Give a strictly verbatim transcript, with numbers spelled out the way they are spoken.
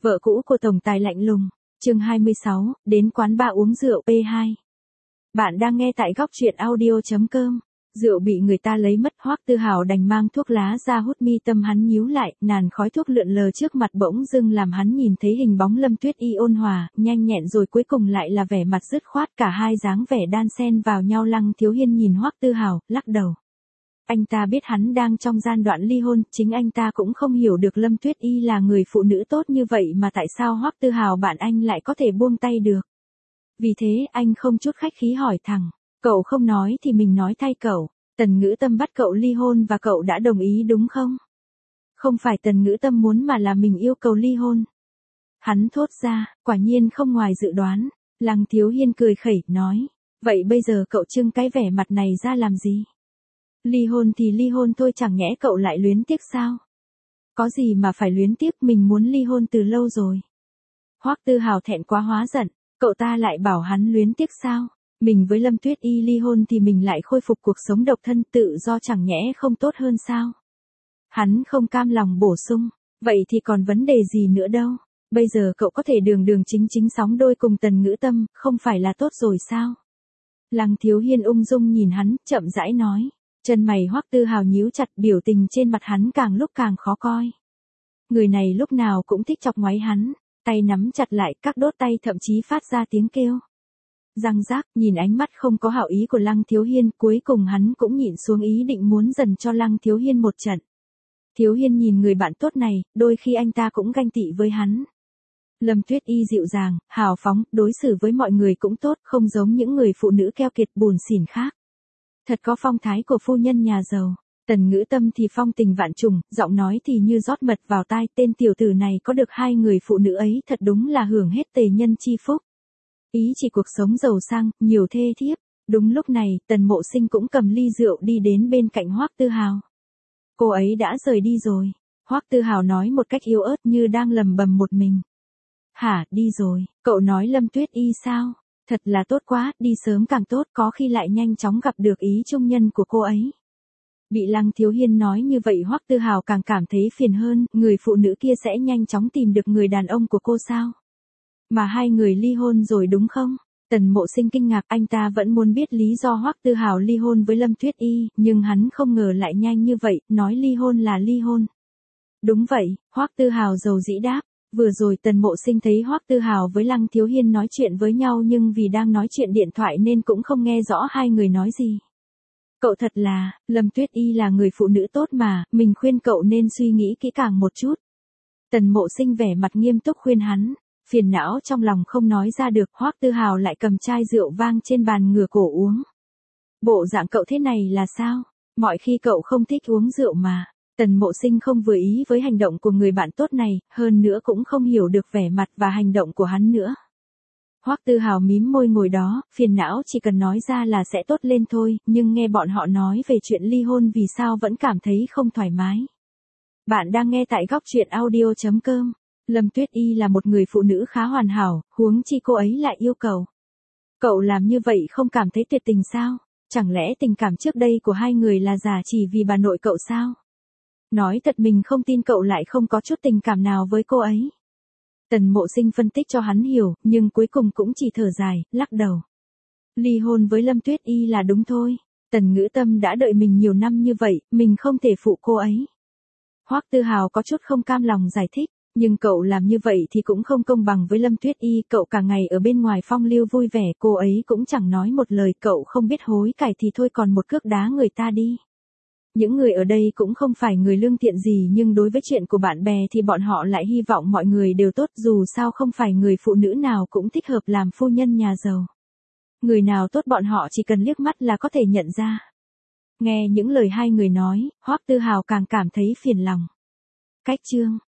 Vợ cũ của tổng tài lạnh lùng, chương hai mươi sáu, đến quán bar uống rượu pê hai. Bạn đang nghe tại góc truyện audio chấm com. Rượu bị người ta lấy mất, Hoắc Tư Hào đành mang thuốc lá ra hút, mi tâm hắn nhíu lại, nàn khói thuốc lượn lờ trước mặt bỗng dưng làm hắn nhìn thấy hình bóng Lâm Tuyết Y ôn hòa, nhanh nhẹn rồi cuối cùng lại là vẻ mặt dứt khoát, cả hai dáng vẻ đan xen vào nhau. Lăng Thiếu Hiên nhìn Hoắc Tư Hào, lắc đầu. Anh ta biết hắn đang trong giai đoạn ly hôn, chính anh ta cũng không hiểu được Lâm Tuyết Y là người phụ nữ tốt như vậy mà tại sao Hoắc Tư Hào bạn anh lại có thể buông tay được. Vì thế anh không chút khách khí hỏi thẳng, cậu không nói thì mình nói thay cậu, Tần Ngữ Tâm bắt cậu ly hôn và cậu đã đồng ý đúng không? Không phải Tần Ngữ Tâm muốn mà là mình yêu cầu ly hôn. Hắn thốt ra, quả nhiên không ngoài dự đoán. Lăng Thiếu Hiên cười khẩy, nói, vậy bây giờ cậu trưng cái vẻ mặt này ra làm gì? Ly hôn thì ly hôn thôi, chẳng nhẽ cậu lại luyến tiếc sao? Có gì mà phải luyến tiếc, mình muốn ly hôn từ lâu rồi. Hoắc Tư Hào thẹn quá hóa giận, cậu ta lại bảo hắn luyến tiếc sao? Mình với Lâm Tuyết Y ly hôn thì mình lại khôi phục cuộc sống độc thân tự do, chẳng nhẽ không tốt hơn sao? Hắn không cam lòng bổ sung, vậy thì còn vấn đề gì nữa đâu, bây giờ cậu có thể đường đường chính chính sóng đôi cùng Tần Ngữ Tâm, không phải là tốt rồi sao? Lăng Thiếu Hiên ung dung nhìn hắn, chậm rãi nói. Chân mày Hoắc Tư Hào nhíu chặt, biểu tình trên mặt hắn càng lúc càng khó coi. Người này lúc nào cũng thích chọc ngoáy hắn, tay nắm chặt lại, các đốt tay thậm chí phát ra tiếng kêu. Răng rác, nhìn ánh mắt không có hảo ý của Lăng Thiếu Hiên, cuối cùng hắn cũng nhịn xuống ý định muốn dần cho Lăng Thiếu Hiên một trận. Thiếu Hiên nhìn người bạn tốt này, đôi khi anh ta cũng ganh tị với hắn. Lâm Tuyết Y dịu dàng, hào phóng, đối xử với mọi người cũng tốt, không giống những người phụ nữ keo kiệt buồn xỉn khác. Thật có phong thái của phu nhân nhà giàu. Tần Ngữ Tâm thì phong tình vạn trùng, giọng nói thì như rót mật vào tai, tên tiểu tử này có được hai người phụ nữ ấy thật đúng là hưởng hết tề nhân chi phúc. Ý chỉ cuộc sống giàu sang, nhiều thê thiếp. Đúng lúc này, Tần Mộ Sinh cũng cầm ly rượu đi đến bên cạnh Hoắc Tư Hào. Cô ấy đã rời đi rồi. Hoắc Tư Hào nói một cách yếu ớt như đang lầm bầm một mình. Hả, đi rồi, cậu nói Lâm Tuyết Y sao? Thật là tốt quá, đi sớm càng tốt, có khi lại nhanh chóng gặp được ý trung nhân của cô ấy. Bị Lăng Thiếu Hiên nói như vậy, Hoắc Tư Hào càng cảm thấy phiền hơn, người phụ nữ kia sẽ nhanh chóng tìm được người đàn ông của cô sao? Mà hai người ly hôn rồi đúng không? Tần Mộ Sinh kinh ngạc, anh ta vẫn muốn biết lý do Hoắc Tư Hào ly hôn với Lâm Tuyết Y, nhưng hắn không ngờ lại nhanh như vậy, nói ly hôn là ly hôn. Đúng vậy, Hoắc Tư Hào dầu dĩ đáp. Vừa rồi Tần Mộ Sinh thấy Hoắc Tư Hào với Lăng Thiếu Hiên nói chuyện với nhau, nhưng vì đang nói chuyện điện thoại nên cũng không nghe rõ hai người nói gì. Cậu thật là, Lâm Tuyết Y là người phụ nữ tốt mà, mình khuyên cậu nên suy nghĩ kỹ càng một chút. Tần Mộ Sinh vẻ mặt nghiêm túc khuyên hắn, phiền não trong lòng không nói ra được. Hoắc Tư Hào lại cầm chai rượu vang trên bàn ngửa cổ uống. Bộ dạng cậu thế này là sao? Mọi khi cậu không thích uống rượu mà. Tần Mộ Sinh không vừa ý với hành động của người bạn tốt này, hơn nữa cũng không hiểu được vẻ mặt và hành động của hắn nữa. Hoắc Tư Hào mím môi ngồi đó, phiền não chỉ cần nói ra là sẽ tốt lên thôi, nhưng nghe bọn họ nói về chuyện ly hôn vì sao vẫn cảm thấy không thoải mái. Bạn đang nghe tại góc truyện audio chấm com. Lâm Tuyết Y là một người phụ nữ khá hoàn hảo, huống chi cô ấy lại yêu cầu. Cậu làm như vậy không cảm thấy tuyệt tình sao? Chẳng lẽ tình cảm trước đây của hai người là giả chỉ vì bà nội cậu sao? Nói thật mình không tin cậu lại không có chút tình cảm nào với cô ấy. Tần Mộ Sinh phân tích cho hắn hiểu, nhưng cuối cùng cũng chỉ thở dài, lắc đầu. Ly hôn với Lâm Tuyết Y là đúng thôi. Tần Ngữ Tâm đã đợi mình nhiều năm như vậy, mình không thể phụ cô ấy. Hoắc Tư Hào có chút không cam lòng giải thích, nhưng cậu làm như vậy thì cũng không công bằng với Lâm Tuyết Y, cậu cả ngày ở bên ngoài phong lưu vui vẻ, cô ấy cũng chẳng nói một lời, cậu không biết hối cải thì thôi còn một cước đá người ta đi. Những người ở đây cũng không phải người lương thiện gì, nhưng đối với chuyện của bạn bè thì bọn họ lại hy vọng mọi người đều tốt, dù sao không phải người phụ nữ nào cũng thích hợp làm phu nhân nhà giàu. Người nào tốt bọn họ chỉ cần liếc mắt là có thể nhận ra. Nghe những lời hai người nói, Hoắc Tư Hào càng cảm thấy phiền lòng. Cách chương